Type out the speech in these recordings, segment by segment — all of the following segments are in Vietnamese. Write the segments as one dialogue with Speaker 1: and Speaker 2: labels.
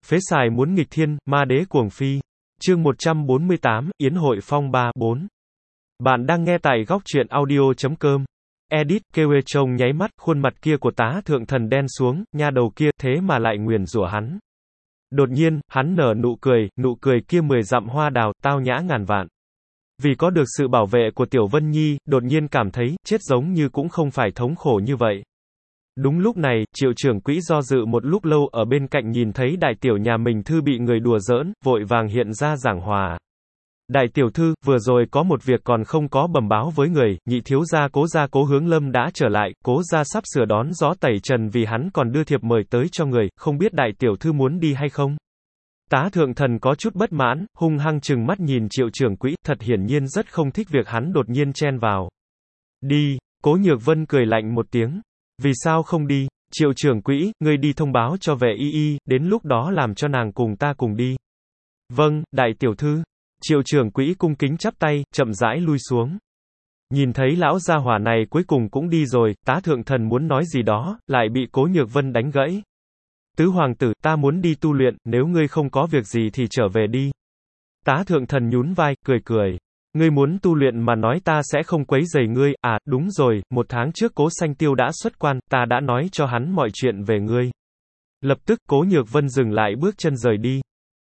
Speaker 1: Phế xài muốn nghịch thiên, ma đế cuồng phi. Chương 148, Yến hội phong ba 4. Bạn đang nghe tại góc truyện audio.com. Edit, kêu trông nháy mắt, khuôn mặt kia của tá thượng thần đen xuống, nha đầu kia, thế mà lại nguyền rủa hắn. Đột nhiên, hắn nở nụ cười kia 10 dặm hoa đào, tao nhã ngàn vạn. Vì có được sự bảo vệ của Tiểu Vân Nhi, đột nhiên cảm thấy, chết giống như cũng không phải thống khổ như vậy. Đúng lúc này, Triệu trưởng quỹ do dự một lúc lâu ở bên cạnh nhìn thấy đại tiểu nhà mình thư bị người đùa giỡn, vội vàng hiện ra giảng hòa. Đại tiểu thư, vừa rồi có một việc còn không có bẩm báo với người, nhị thiếu gia Cố Hướng Lâm đã trở lại, Cố gia sắp sửa đón gió tẩy trần vì hắn còn đưa thiệp mời tới cho người, không biết đại tiểu thư muốn đi hay không? Tá thượng thần có chút bất mãn, hung hăng trừng mắt nhìn Triệu trưởng quỹ, thật hiển nhiên rất không thích việc hắn đột nhiên chen vào. Đi, Cố Nhược Vân cười lạnh một tiếng. Vì sao không đi? Triệu trưởng quỹ, ngươi đi thông báo cho vệ y, đến lúc đó làm cho nàng cùng ta cùng đi. Vâng, đại tiểu thư. Triệu trưởng quỹ cung kính chắp tay, chậm rãi lui xuống. Nhìn thấy lão gia hỏa này cuối cùng cũng đi rồi, tá thượng thần muốn nói gì đó, lại bị Cố Nhược Vân đánh gãy. Tứ hoàng tử, ta muốn đi tu luyện, nếu ngươi không có việc gì thì trở về đi. Tá thượng thần nhún vai, cười. Ngươi muốn tu luyện mà nói ta sẽ không quấy rầy ngươi, à, đúng rồi, 1 tháng trước Cố Sanh Tiêu đã xuất quan, ta đã nói cho hắn mọi chuyện về ngươi. Lập tức, Cố Nhược Vân dừng lại bước chân rời đi.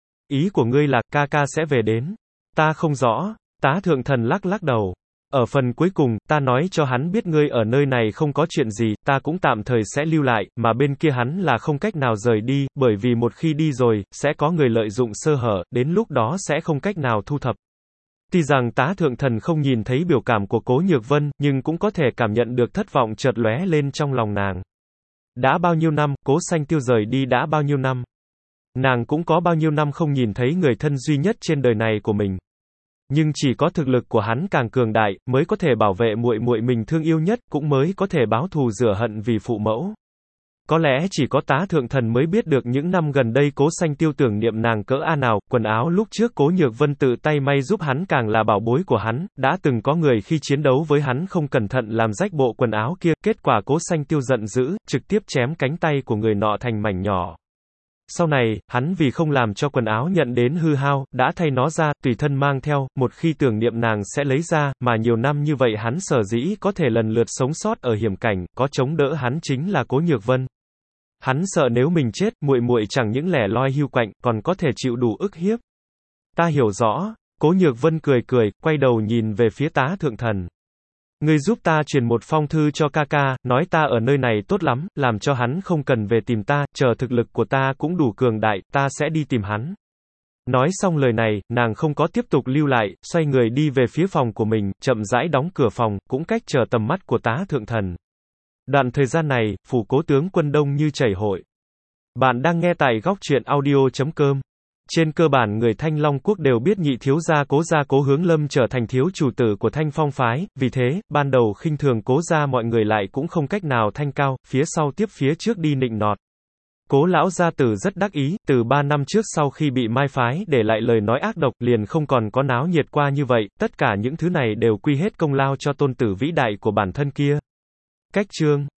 Speaker 1: Ý của ngươi là, ca sẽ về đến. Ta không rõ, tá thượng thần lắc đầu. Ở phần cuối cùng, ta nói cho hắn biết ngươi ở nơi này không có chuyện gì, ta cũng tạm thời sẽ lưu lại, mà bên kia hắn là không cách nào rời đi, bởi vì một khi đi rồi, sẽ có người lợi dụng sơ hở, đến lúc đó sẽ không cách nào thu thập. Tuy rằng tá thượng thần không nhìn thấy biểu cảm của Cố Nhược Vân, nhưng cũng có thể cảm nhận được thất vọng chợt lóe lên trong lòng nàng. Đã bao nhiêu năm, Cố Sanh Tiêu rời đi đã bao nhiêu năm. Nàng cũng có bao nhiêu năm không nhìn thấy người thân duy nhất trên đời này của mình. Nhưng chỉ có thực lực của hắn càng cường đại, mới có thể bảo vệ muội muội mình thương yêu nhất, cũng mới có thể báo thù rửa hận vì phụ mẫu. Có lẽ chỉ có tá thượng thần mới biết được những năm gần đây Cố Sanh Tiêu tưởng niệm nàng cỡ a nào, quần áo lúc trước Cố Nhược Vân tự tay may giúp hắn càng là bảo bối của hắn, đã từng có người khi chiến đấu với hắn không cẩn thận làm rách bộ quần áo kia, kết quả Cố Sanh Tiêu giận dữ, trực tiếp chém cánh tay của người nọ thành mảnh nhỏ. Sau này, hắn vì không làm cho quần áo nhận đến hư hao, đã thay nó ra, tùy thân mang theo, một khi tưởng niệm nàng sẽ lấy ra, mà nhiều năm như vậy hắn sở dĩ có thể lần lượt sống sót ở hiểm cảnh, có chống đỡ hắn chính là Cố Nhược Vân. Hắn sợ nếu mình chết, muội muội chẳng những lẻ loi hưu quạnh, còn có thể chịu đủ ức hiếp. Ta hiểu rõ, Cố Nhược Vân cười, quay đầu nhìn về phía tá thượng thần. Ngươi giúp ta truyền một phong thư cho ca, nói ta ở nơi này tốt lắm, làm cho hắn không cần về tìm ta, chờ thực lực của ta cũng đủ cường đại, ta sẽ đi tìm hắn. Nói xong lời này, nàng không có tiếp tục lưu lại, xoay người đi về phía phòng của mình, chậm rãi đóng cửa phòng, cũng cách chờ tầm mắt của tá thượng thần. Đoạn thời gian này, phủ Cố tướng quân đông như chảy hội. Bạn đang nghe tại góc truyện audio.com. Trên cơ bản người Thanh Long Quốc đều biết nhị thiếu gia Cố Hướng Lâm trở thành thiếu chủ tử của Thanh Phong phái, vì thế, ban đầu khinh thường Cố gia mọi người lại cũng không cách nào thanh cao, phía sau tiếp phía trước đi nịnh nọt. Cố lão gia tử rất đắc ý, từ 3 năm trước sau khi bị mai phái để lại lời nói ác độc, liền không còn có náo nhiệt qua như vậy, tất cả những thứ này đều quy hết công lao cho tôn tử vĩ đại của bản thân kia. Cách chương